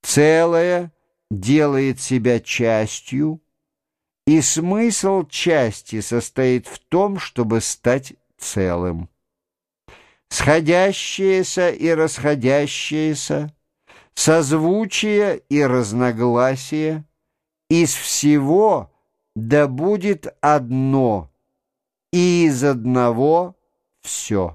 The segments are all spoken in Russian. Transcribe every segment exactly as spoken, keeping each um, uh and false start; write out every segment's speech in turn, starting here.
Целое делает себя частью, и смысл части состоит в том, чтобы стать целым. Сходящееся и расходящееся, созвучие и разногласие, из всего да будет одно, и из одного все.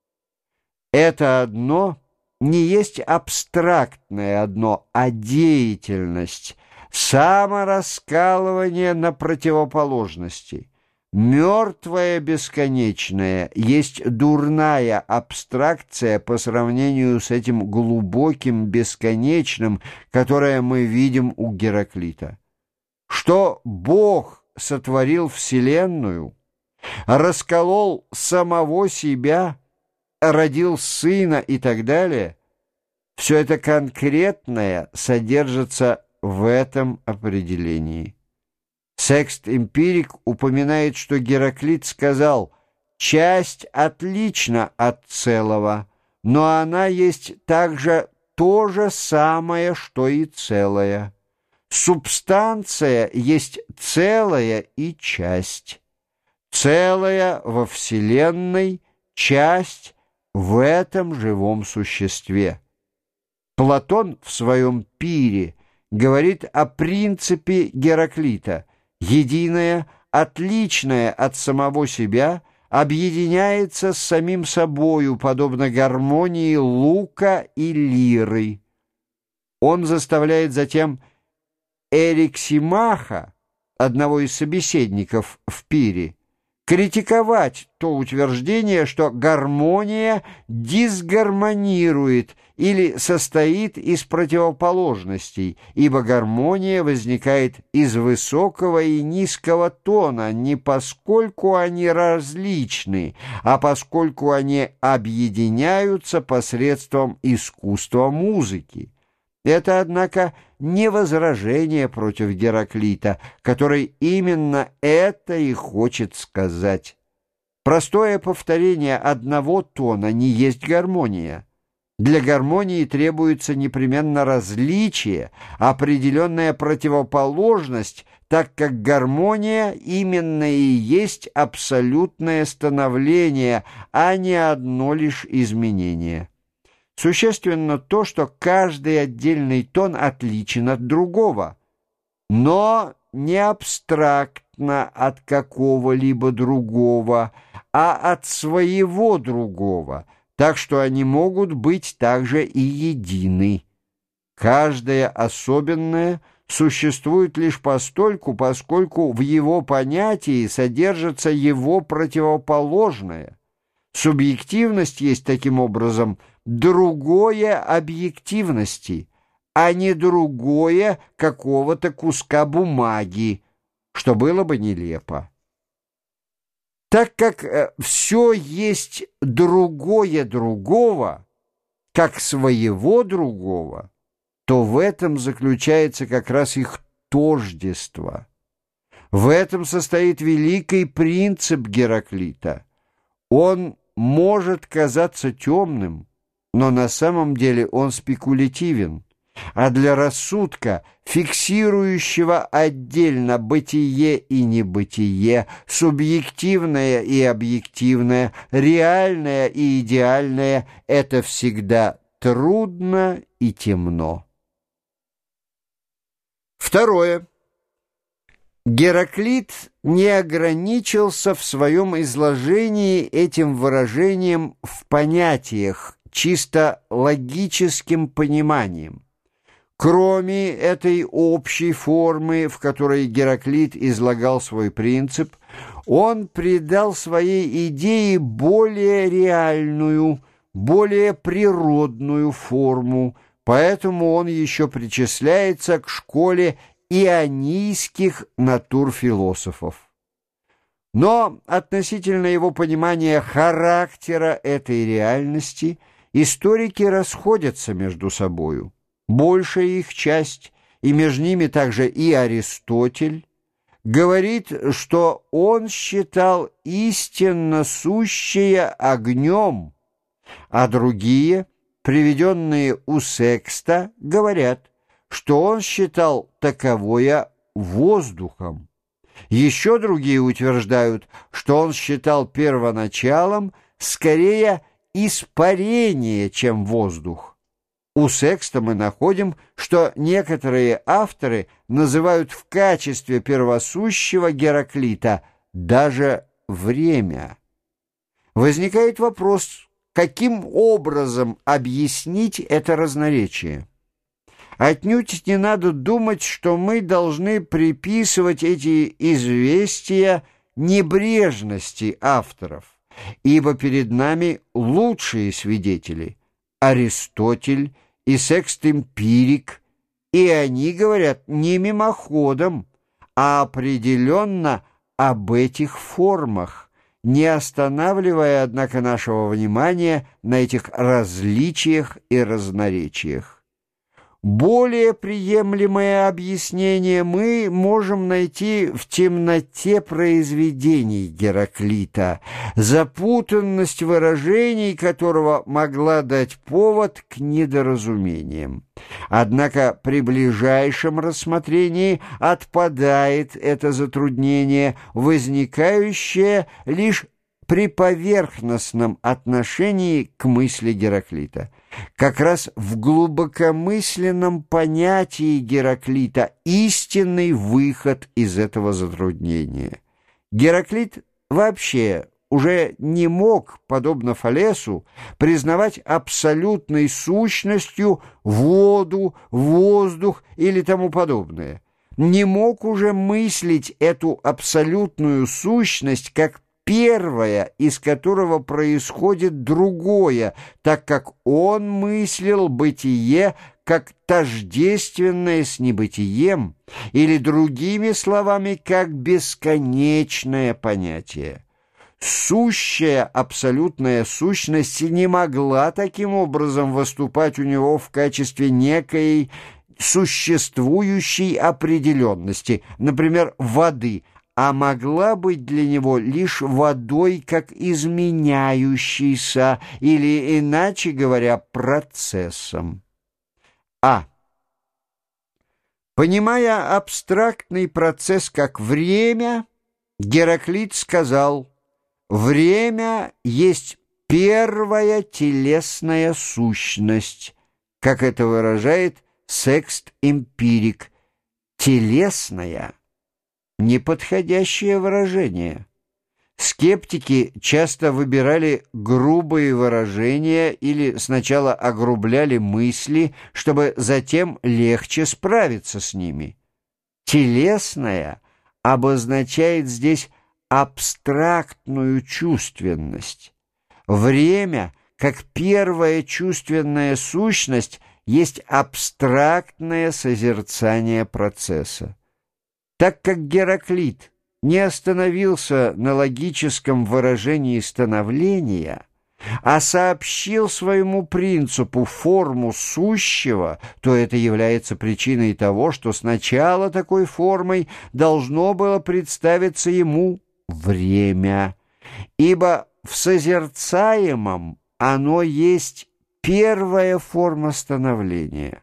Это одно не есть абстрактное одно, а деятельность, самораскалывание на противоположности. Мертвое бесконечное есть дурная абстракция по сравнению с этим глубоким бесконечным, которое мы видим у Гераклита. Что Бог сотворил Вселенную, расколол самого себя, родил сына и так далее, все это конкретное содержится в этом определении. Секст-эмпирик упоминает, что Гераклит сказал: «Часть отлична от целого, но она есть также то же самое, что и целое. Субстанция есть целое и часть. Целое во Вселенной, часть в этом живом существе». Платон в своем «Пире» говорит о принципе Гераклита: единое, отличное от самого себя, объединяется с самим собою, подобно гармонии лука и лиры. Он заставляет затем Эриксимаха, одного из собеседников в «Пире», критиковать то утверждение, что гармония дисгармонирует или состоит из противоположностей, ибо гармония возникает из высокого и низкого тона не поскольку они различны, а поскольку они объединяются посредством искусства музыки. Это, однако, не возражение против Гераклита, который именно это и хочет сказать. Простое повторение одного тона не есть гармония. Для гармонии требуется непременно различие, определенная противоположность, так как гармония именно и есть абсолютное становление, а не одно лишь изменение. Существенно то, что каждый отдельный тон отличен от другого, но не абстрактно от какого-либо другого, а от своего другого, так что они могут быть также и едины. Каждое особенное существует лишь постольку, поскольку в его понятии содержится его противоположное. Субъективность есть, таким образом, другое объективности, а не другое какого-то куска бумаги, что было бы нелепо. Так как э, все есть другое другого, как своего другого, то в этом заключается как раз их тождество. В этом состоит великий принцип Гераклита. Он может казаться темным, но на самом деле он спекулятивен, а для рассудка, фиксирующего отдельно бытие и небытие, субъективное и объективное, реальное и идеальное, это всегда трудно и темно. Второе. Гераклит не ограничился в своем изложении этим выражением в понятиях, чисто логическим пониманием. Кроме этой общей формы, в которой Гераклит излагал свой принцип, он придал своей идее более реальную, более природную форму, поэтому он еще причисляется к школе ионийских натурфилософов. Но относительно его понимания характера этой реальности историки расходятся между собою. Большая их часть, и между ними также и Аристотель, говорит, что он считал истинно сущее огнем, а другие, приведенные у Секста, говорят, что он считал таковое воздухом. Еще другие утверждают, что он считал первоначалом скорее испарение, чем воздух. У Секста мы находим, что некоторые авторы называют в качестве первосущего Гераклита даже время. Возникает вопрос, каким образом объяснить это разноречие? Отнюдь не надо думать, что мы должны приписывать эти известия небрежности авторов, ибо перед нами лучшие свидетели — Аристотель и Секст-эмпирик, и они говорят не мимоходом, а определенно об этих формах, не останавливая, однако, нашего внимания на этих различиях и разноречиях. Более приемлемое объяснение мы можем найти в темноте произведений Гераклита, запутанность выражений которого могла дать повод к недоразумениям. Однако при ближайшем рассмотрении отпадает это затруднение, возникающее лишь при поверхностном отношении к мысли Гераклита. Как раз в глубокомысленном понятии Гераклита истинный выход из этого затруднения. Гераклит вообще уже не мог, подобно Фалесу, признавать абсолютной сущностью воду, воздух или тому подобное. Не мог уже мыслить эту абсолютную сущность как первое, из которого происходит другое, так как он мыслил бытие как тождественное с небытием, или, другими словами, как бесконечное понятие. Сущая абсолютная сущность не могла таким образом выступать у него в качестве некой существующей определенности, например, воды, а могла быть для него лишь водой как изменяющейся, или, иначе говоря, процессом. А. Понимая абстрактный процесс как время, Гераклит сказал: «Время есть первая телесная сущность», как это выражает Секст-эмпирик. Телесная — неподходящее выражение. Скептики часто выбирали грубые выражения или сначала огрубляли мысли, чтобы затем легче справиться с ними. Телесная обозначает здесь абстрактную чувственность. Время, как первая чувственная сущность, есть абстрактное созерцание процесса. Так как Гераклит не остановился на логическом выражении становления, а сообщил своему принципу форму сущего, то это является причиной того, что сначала такой формой должно было представиться ему время, ибо в созерцаемом оно есть первая форма становления.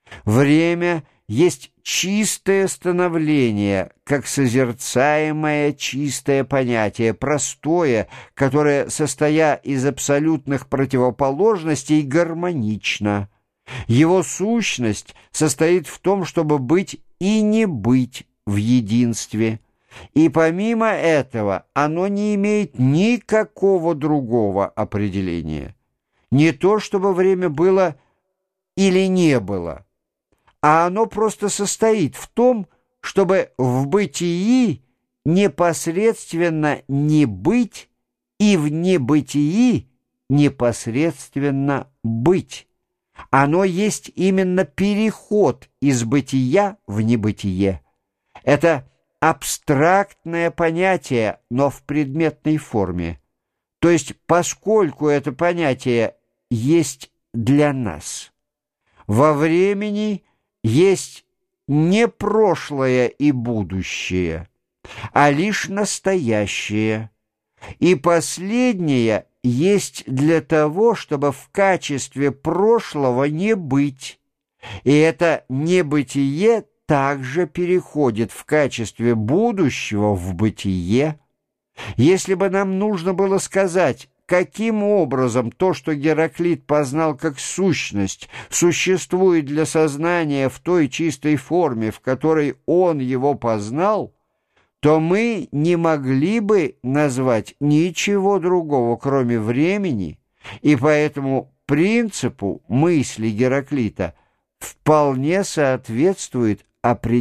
Время есть чистое становление, как созерцаемое чистое понятие, простое, которое, состоя из абсолютных противоположностей, гармонично. Его сущность состоит в том, чтобы быть и не быть в единстве. И помимо этого оно не имеет никакого другого определения. Не то, чтобы время было или не было, а оно просто состоит в том, чтобы в бытии непосредственно не быть и в небытии непосредственно быть. Оно есть именно переход из бытия в небытие. Это абстрактное понятие, но в предметной форме. То есть, поскольку это понятие есть для нас, во времени есть не прошлое и будущее, а лишь настоящее, и последнее есть для того, чтобы в качестве прошлого не быть, И это небытие также переходит в качестве будущего в бытие. Если бы нам нужно было сказать, каким образом то, что Гераклит познал как сущность, существует для сознания в той чистой форме, в которой он его познал, то мы не могли бы назвать ничего другого, кроме времени, и поэтому принципу мысли Гераклита вполне соответствует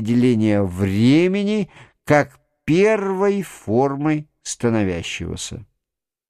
определение времени как первой формы становящегося.